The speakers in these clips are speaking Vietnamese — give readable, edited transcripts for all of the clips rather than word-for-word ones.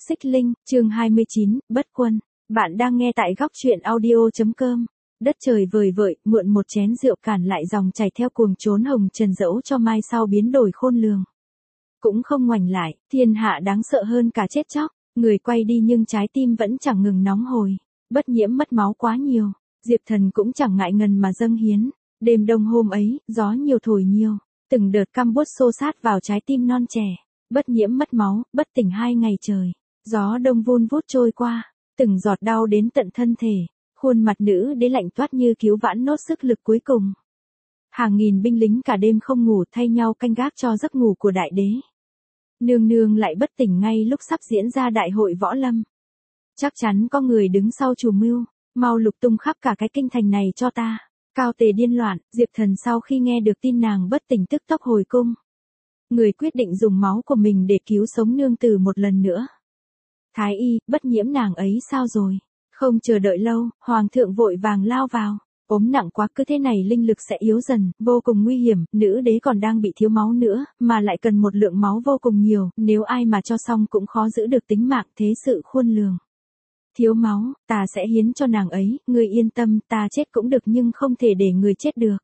Xích Linh, chương 29, Bất Quân. Bạn đang nghe tại góc truyện audio.com. Đất trời vời vợi, mượn một chén rượu cản lại dòng chảy theo cuồng trốn hồng trần dẫu cho mai sau biến đổi khôn lường. Cũng không ngoảnh lại, thiên hạ đáng sợ hơn cả chết chóc, người quay đi nhưng trái tim vẫn chẳng ngừng nóng hồi. Bất Nhiễm mất máu quá nhiều, Diệp Thần cũng chẳng ngại ngần mà dâng hiến. Đêm đông hôm ấy, gió nhiều thổi nhiều, từng đợt căm buốt xô sát vào trái tim non trẻ. Bất Nhiễm mất máu, bất tỉnh 2 ngày trời. Gió đông vun vút trôi qua, từng giọt đau đến tận thân thể, khuôn mặt nữ đế lạnh toát như cứu vãn nốt sức lực cuối cùng. Hàng nghìn binh lính cả đêm không ngủ thay nhau canh gác cho giấc ngủ của đại đế. Nương nương lại bất tỉnh ngay lúc sắp diễn ra đại hội võ lâm. Chắc chắn có người đứng sau chủ mưu, mau lục tung khắp cả cái kinh thành này cho ta. Cao Tề điên loạn, Diệp Thần sau khi nghe được tin nàng bất tỉnh tức tốc hồi cung. Người quyết định dùng máu của mình để cứu sống nương tử một lần nữa. Thái y, Bất Nhiễm nàng ấy sao rồi? Không chờ đợi lâu, hoàng thượng vội vàng lao vào. Ốm nặng quá, cứ thế này linh lực sẽ yếu dần, vô cùng nguy hiểm, nữ đế còn đang bị thiếu máu nữa, mà lại cần một lượng máu vô cùng nhiều, nếu ai mà cho xong cũng khó giữ được tính mạng, thế sự khôn lường. Thiếu máu, ta sẽ hiến cho nàng ấy, ngươi yên tâm, ta chết cũng được nhưng không thể để người chết được.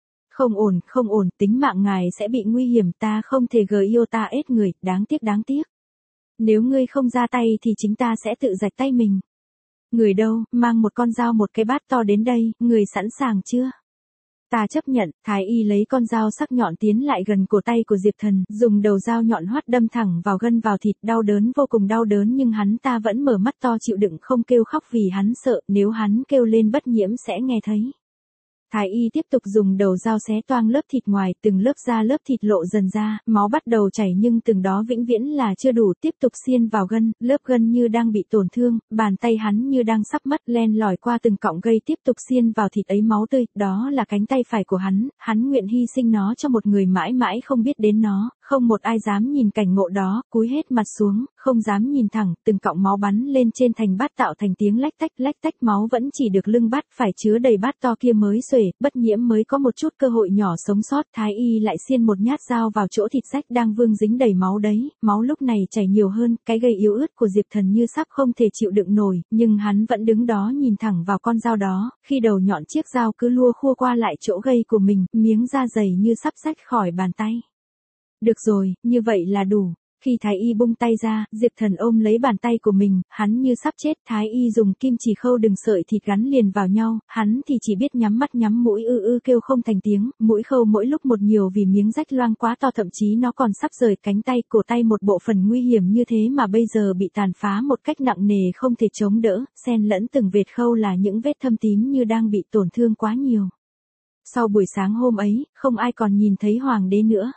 Không ổn, tính mạng ngài sẽ bị nguy hiểm, ta không thể gờ yêu ta ết người, đáng tiếc. Nếu ngươi không ra tay thì chính ta sẽ tự rạch tay mình. Người đâu, mang một con dao một cái bát to đến đây, người sẵn sàng chưa? Ta chấp nhận, Thái y lấy con dao sắc nhọn tiến lại gần cổ tay của Diệp Thần, dùng đầu dao nhọn hoắt đâm thẳng vào gân vào thịt, đau đớn vô cùng đau đớn nhưng hắn ta vẫn mở mắt to chịu đựng không kêu khóc vì hắn sợ, nếu hắn kêu lên Bất Nhiễm sẽ nghe thấy. Thái y tiếp tục dùng đầu dao xé toang lớp thịt ngoài, từng lớp da lớp thịt lộ dần ra, máu bắt đầu chảy nhưng từng đó vĩnh viễn là chưa đủ, tiếp tục xiên vào gân, lớp gân như đang bị tổn thương, bàn tay hắn như đang sắp mất, len lỏi qua từng cọng gây tiếp tục xiên vào thịt ấy máu tươi, đó là cánh tay phải của hắn nguyện hy sinh nó cho một người mãi mãi không biết đến nó, không một ai dám nhìn cảnh ngộ đó, cúi hết mặt xuống, không dám nhìn thẳng, từng cọng máu bắn lên trên thành bát tạo thành tiếng lách tách máu vẫn chỉ được lưng bát phải chứa đầy bát to kia mới xuể, Bất Nhiễm mới có một chút cơ hội nhỏ sống sót. Thái y lại xiên một nhát dao vào chỗ thịt rách đang vương dính đầy máu đấy, máu lúc này chảy nhiều hơn, cái gây yếu ớt của Diệp Thần như sắp không thể chịu đựng nổi, nhưng hắn vẫn đứng đó nhìn thẳng vào con dao đó, khi đầu nhọn chiếc dao cứ lua khua qua lại chỗ gây của mình, miếng da dày như sắp rách khỏi bàn tay. Được rồi, như vậy là đủ. Khi Thái y bung tay ra, Diệp Thần ôm lấy bàn tay của mình, hắn như sắp chết, Thái y dùng kim chỉ khâu từng sợi thịt gắn liền vào nhau, hắn thì chỉ biết nhắm mắt nhắm mũi kêu không thành tiếng, mũi khâu mỗi lúc một nhiều vì miếng rách loang quá to, thậm chí nó còn sắp rời cánh tay, cổ tay một bộ phận nguy hiểm như thế mà bây giờ bị tàn phá một cách nặng nề không thể chống đỡ, xen lẫn từng vệt khâu là những vết thâm tím như đang bị tổn thương quá nhiều. Sau buổi sáng hôm ấy, không ai còn nhìn thấy hoàng đế nữa.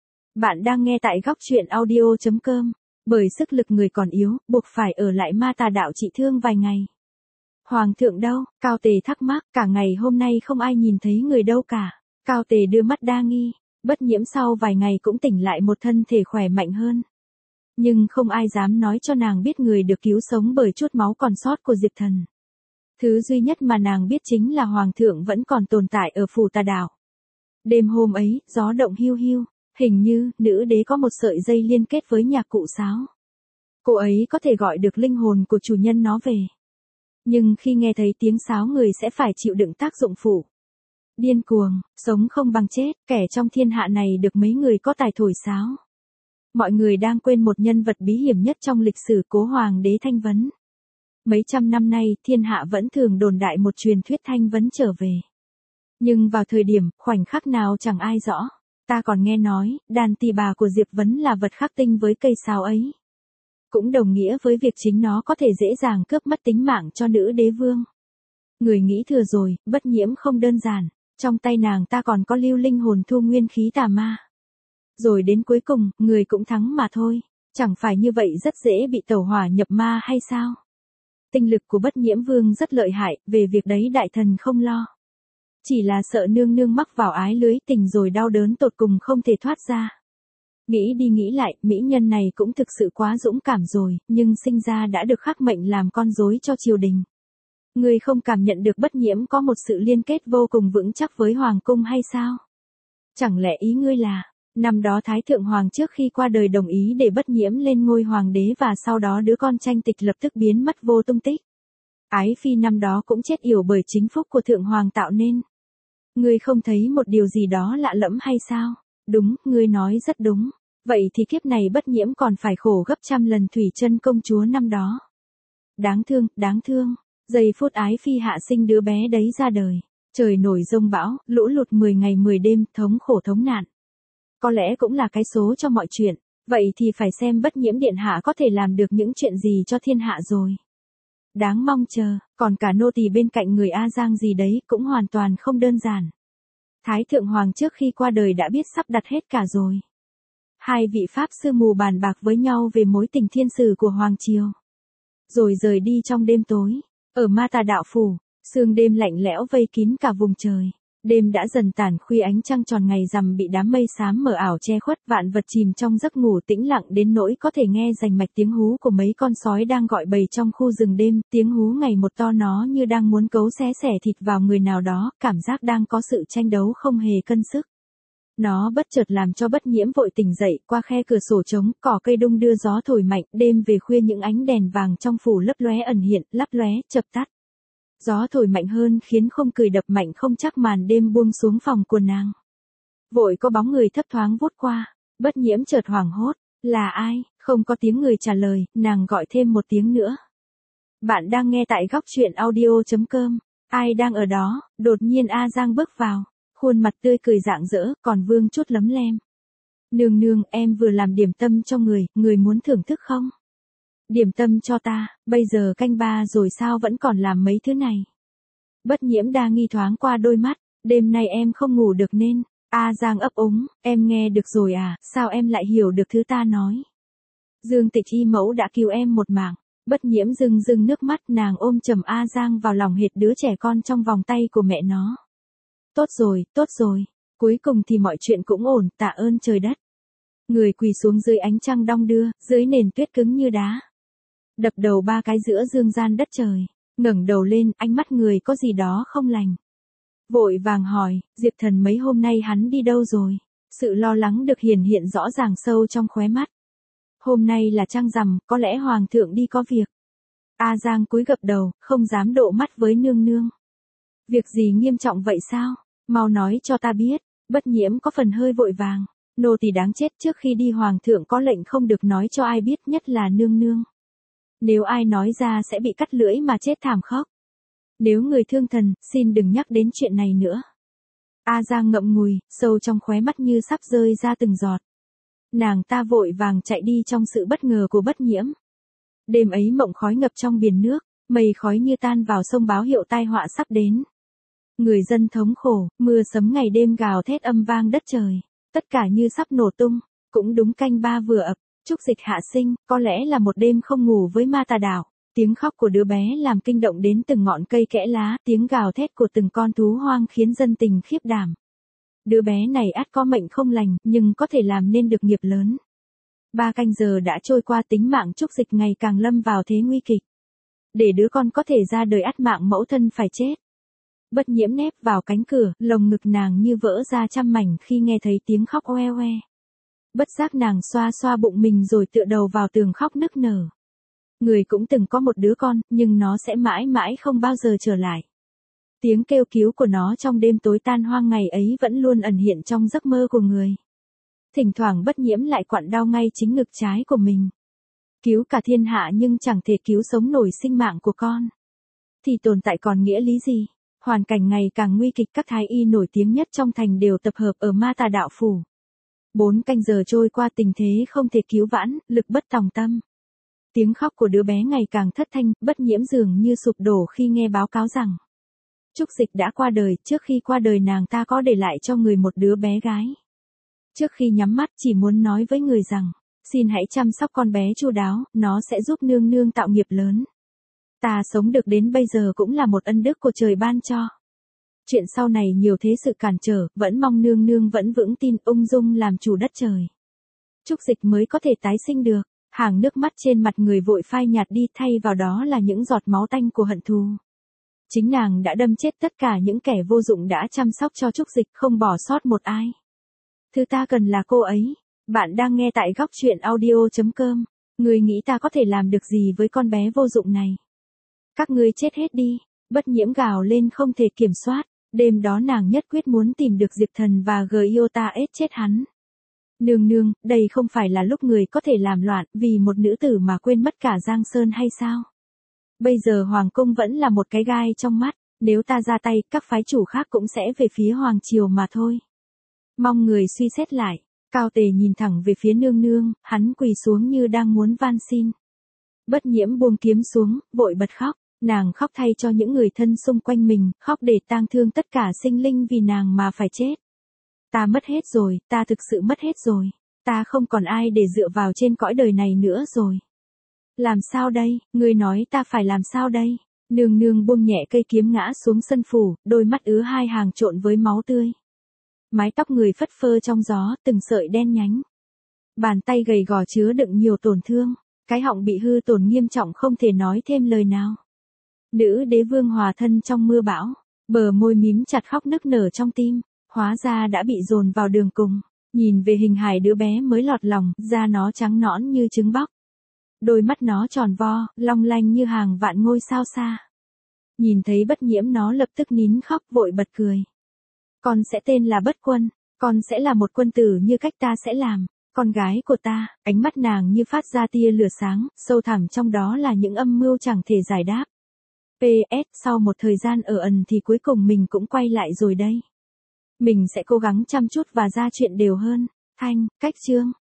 Bạn đang nghe tại góc truyện audio.com. Bởi sức lực người còn yếu, buộc phải ở lại Ma Tà Đạo trị thương vài ngày. Hoàng thượng đâu? Cao Tề thắc mắc, cả ngày hôm nay không ai nhìn thấy người đâu cả. Cao Tề đưa mắt đa nghi, Bất Nhiễm sau vài ngày cũng tỉnh lại một thân thể khỏe mạnh hơn. Nhưng không ai dám nói cho nàng biết người được cứu sống bởi chút máu còn sót của Diệp Thần. Thứ duy nhất mà nàng biết chính là Hoàng thượng vẫn còn tồn tại ở phủ Tà Đạo. Đêm hôm ấy, gió động hiu hiu. Hình như, nữ đế có một sợi dây liên kết với nhạc cụ sáo. Cô ấy có thể gọi được linh hồn của chủ nhân nó về. Nhưng khi nghe thấy tiếng sáo người sẽ phải chịu đựng tác dụng phụ. Điên cuồng, sống không bằng chết, kẻ trong thiên hạ này được mấy người có tài thổi sáo. Mọi người đang quên một nhân vật bí hiểm nhất trong lịch sử, Cố Hoàng đế Thanh Vấn. Mấy trăm năm nay, thiên hạ vẫn thường đồn đại một truyền thuyết Thanh Vấn trở về. Nhưng vào thời điểm, khoảnh khắc nào chẳng ai rõ. Ta còn nghe nói, đàn tỳ bà của Diệp Vấn là vật khắc tinh với cây sáo ấy. Cũng đồng nghĩa với việc chính nó có thể dễ dàng cướp mất tính mạng cho nữ đế vương. Người nghĩ thừa rồi, Bất Nhiễm không đơn giản, trong tay nàng ta còn có lưu linh hồn thu nguyên khí tà ma. Rồi đến cuối cùng, người cũng thắng mà thôi, chẳng phải như vậy rất dễ bị tẩu hỏa nhập ma hay sao? Tinh lực của Bất Nhiễm vương rất lợi hại, về việc đấy đại thần không lo. Chỉ là sợ nương nương mắc vào ái lưới tình rồi đau đớn tột cùng không thể thoát ra. Nghĩ đi nghĩ lại, mỹ nhân này cũng thực sự quá dũng cảm rồi, nhưng sinh ra đã được khắc mệnh làm con rối cho triều đình. Ngươi không cảm nhận được Bất Nhiễm có một sự liên kết vô cùng vững chắc với hoàng cung hay sao? Chẳng lẽ ý ngươi là, Năm đó Thái Thượng Hoàng trước khi qua đời đồng ý để Bất Nhiễm lên ngôi hoàng đế và sau đó đứa con tranh tịch lập tức biến mất vô tung tích. Ái phi năm đó cũng chết yểu bởi chính phúc của Thượng Hoàng tạo nên. Ngươi không thấy một điều gì đó lạ lẫm hay sao? Đúng, ngươi nói rất đúng. Vậy thì kiếp này Bất Nhiễm còn phải khổ gấp trăm lần Thủy Chân công chúa năm đó. Đáng thương, đáng thương. Giây phút Ái phi hạ sinh đứa bé đấy ra đời. Trời nổi giông bão, lũ lụt 10 ngày 10 đêm, thống khổ thống nạn. Có lẽ cũng là cái số cho mọi chuyện. Vậy thì phải xem Bất Nhiễm điện hạ có thể làm được những chuyện gì cho thiên hạ rồi. Đáng mong chờ, còn cả nô tỳ bên cạnh người A Giang gì đấy cũng hoàn toàn không đơn giản. Thái Thượng Hoàng trước khi qua đời đã biết sắp đặt hết cả rồi. Hai vị Pháp sư mù bàn bạc với nhau về mối tình thiên sử của Hoàng Triều. Rồi rời đi trong đêm tối. Ở Ma Tà Đạo Phủ, sương đêm lạnh lẽo vây kín cả vùng trời. Đêm đã dần tàn khuya, ánh trăng tròn ngày rằm bị đám mây xám mờ ảo che khuất, vạn vật chìm trong giấc ngủ tĩnh lặng đến nỗi có thể nghe rành mạch tiếng hú của mấy con sói đang gọi bầy trong khu rừng đêm, tiếng hú ngày một to, nó như đang muốn cấu xé xẻ thịt vào người nào đó, cảm giác đang có sự tranh đấu không hề cân sức. Nó bất chợt làm cho Bất Nhiễm vội tỉnh dậy, qua khe cửa sổ trống, cỏ cây đung đưa gió thổi mạnh, đêm về khuya những ánh đèn vàng trong phủ lấp lóe ẩn hiện, lấp lóe, chập tắt. Gió thổi mạnh hơn khiến không cười đập mạnh không chắc màn đêm buông xuống phòng của nàng. Vội có bóng người thấp thoáng vút qua, Bất Nhiễm chợt hoảng hốt, là ai? Không có tiếng người trả lời, nàng gọi thêm một tiếng nữa. Bạn đang nghe tại góc truyện audio.com, ai đang ở đó? Đột nhiên A Giang bước vào, khuôn mặt tươi cười rạng rỡ, còn vương chút lấm lem. Nương nương, em vừa làm điểm tâm cho người muốn thưởng thức không? Điểm tâm cho ta, bây giờ canh ba rồi sao vẫn còn làm mấy thứ này? Bất Nhiễm đa nghi thoáng qua đôi mắt, đêm nay em không ngủ được nên. A Giang ấp úng, em nghe được rồi à, sao em lại hiểu được thứ ta nói? Dương Tịch y mẫu đã cứu em một mạng. Bất Nhiễm rưng rưng nước mắt, nàng ôm chầm A Giang vào lòng hệt đứa trẻ con trong vòng tay của mẹ nó. Tốt rồi, cuối cùng thì mọi chuyện cũng ổn, tạ ơn trời đất. Người quỳ xuống dưới ánh trăng đong đưa, dưới nền tuyết cứng như đá. Đập đầu ba cái giữa dương gian đất trời, ngẩng đầu lên, ánh mắt người có gì đó không lành. Vội vàng hỏi, Diệp Thần mấy hôm nay hắn đi đâu rồi? Sự lo lắng được hiển hiện rõ ràng sâu trong khóe mắt. Hôm nay là trăng rằm, có lẽ Hoàng thượng đi có việc. A Giang cúi gập đầu, không dám độ mắt với nương nương. Việc gì nghiêm trọng vậy sao? Mau nói cho ta biết. Bất Nhiễm có phần hơi vội vàng. Nô tỳ đáng chết, trước khi đi Hoàng thượng có lệnh không được nói cho ai biết, nhất là nương nương. Nếu ai nói ra sẽ bị cắt lưỡi mà chết thảm khốc. Nếu người thương thần, xin đừng nhắc đến chuyện này nữa. A Giang ngậm ngùi, sâu trong khóe mắt như sắp rơi ra từng giọt. Nàng ta vội vàng chạy đi trong sự bất ngờ của Bất Nhiễm. Đêm ấy mộng khói ngập trong biển nước, mây khói như tan vào sông báo hiệu tai họa sắp đến. Người dân thống khổ, mưa sấm ngày đêm gào thét âm vang đất trời, tất cả như sắp nổ tung. Cũng đúng canh ba vừa ập, Trúc Dịch hạ sinh, có lẽ là một đêm không ngủ với Ma Tà Đảo. Tiếng khóc của đứa bé làm kinh động đến từng ngọn cây kẽ lá, tiếng gào thét của từng con thú hoang khiến dân tình khiếp đảm. Đứa bé này ắt có mệnh không lành, nhưng có thể làm nên được nghiệp lớn. 3 canh giờ đã trôi qua, tính mạng Trúc Dịch ngày càng lâm vào thế nguy kịch. Để đứa con có thể ra đời ắt mạng mẫu thân phải chết. Bất Nhiễm nép vào cánh cửa, lồng ngực nàng như vỡ ra trăm mảnh khi nghe thấy tiếng khóc oe oe. Bất giác nàng xoa xoa bụng mình rồi tựa đầu vào tường khóc nức nở. Người cũng từng có một đứa con, nhưng nó sẽ mãi mãi không bao giờ trở lại. Tiếng kêu cứu của nó trong đêm tối tan hoang ngày ấy vẫn luôn ẩn hiện trong giấc mơ của người. Thỉnh thoảng Bất Nhiễm lại quặn đau ngay chính ngực trái của mình. Cứu cả thiên hạ nhưng chẳng thể cứu sống nổi sinh mạng của con. Thì tồn tại còn nghĩa lý gì? Hoàn cảnh ngày càng nguy kịch, các thái y nổi tiếng nhất trong thành đều tập hợp ở Ma Tà Đạo Phủ. 4 canh giờ trôi qua, tình thế không thể cứu vãn, lực bất tòng tâm. Tiếng khóc của đứa bé ngày càng thất thanh, Bất Nhiễm dường như sụp đổ khi nghe báo cáo rằng Trúc Dịch đã qua đời. Trước khi qua đời nàng ta có để lại cho người một đứa bé gái. Trước khi nhắm mắt chỉ muốn nói với người rằng, xin hãy chăm sóc con bé chu đáo, nó sẽ giúp nương nương tạo nghiệp lớn. Ta sống được đến bây giờ cũng là một ân đức của trời ban cho. Chuyện sau này nhiều thế sự cản trở, vẫn mong nương nương vẫn vững tin, ung dung làm chủ đất trời. Trúc Dịch mới có thể tái sinh được. Hàng nước mắt trên mặt người vội phai nhạt đi, thay vào đó là những giọt máu tanh của hận thù. Chính nàng đã đâm chết tất cả những kẻ vô dụng đã chăm sóc cho Trúc Dịch, không bỏ sót một ai. Thứ ta cần là cô ấy. Bạn đang nghe tại góc chuyện audio.com. Ngươi nghĩ ta có thể làm được gì với con bé vô dụng này? Các ngươi chết hết đi. Bất Nhiễm gào lên không thể kiểm soát. Đêm đó nàng nhất quyết muốn tìm được Diệp Thần và Gyota ết chết hắn. Nương nương, đây không phải là lúc người có thể làm loạn vì một nữ tử mà quên mất cả Giang Sơn hay sao? Bây giờ Hoàng cung vẫn là một cái gai trong mắt, nếu ta ra tay, các phái chủ khác cũng sẽ về phía Hoàng triều mà thôi. Mong người suy xét lại. Cao Tề nhìn thẳng về phía nương nương, hắn quỳ xuống như đang muốn van xin. Bất Nhiễm buông kiếm xuống, vội bật khóc. Nàng khóc thay cho những người thân xung quanh mình, khóc để tang thương tất cả sinh linh vì nàng mà phải chết. Ta mất hết rồi, ta thực sự mất hết rồi. Ta không còn ai để dựa vào trên cõi đời này nữa rồi. Làm sao đây, ngươi nói ta phải làm sao đây? Nương nương buông nhẹ cây kiếm ngã xuống sân phủ, đôi mắt ứ hai hàng trộn với máu tươi. Mái tóc người phất phơ trong gió, từng sợi đen nhánh. Bàn tay gầy gò chứa đựng nhiều tổn thương, cái họng bị hư tổn nghiêm trọng không thể nói thêm lời nào. Nữ đế vương hòa thân trong mưa bão, bờ môi mím chặt khóc nức nở trong tim, hóa ra đã bị dồn vào đường cùng. Nhìn về hình hài đứa bé mới lọt lòng, da nó trắng nõn như trứng bóc. Đôi mắt nó tròn vo, long lanh như hàng vạn ngôi sao xa. Nhìn thấy Bất Nhiễm nó lập tức nín khóc vội bật cười. Con sẽ tên là Bất Quân, con sẽ là một quân tử như cách ta sẽ làm. Con gái của ta, ánh mắt nàng như phát ra tia lửa sáng, sâu thẳm trong đó là những âm mưu chẳng thể giải đáp. PS, sau một thời gian ở ẩn thì cuối cùng mình cũng quay lại rồi đây. Mình sẽ cố gắng chăm chút và ra chuyện đều hơn. Thanh, cách chương.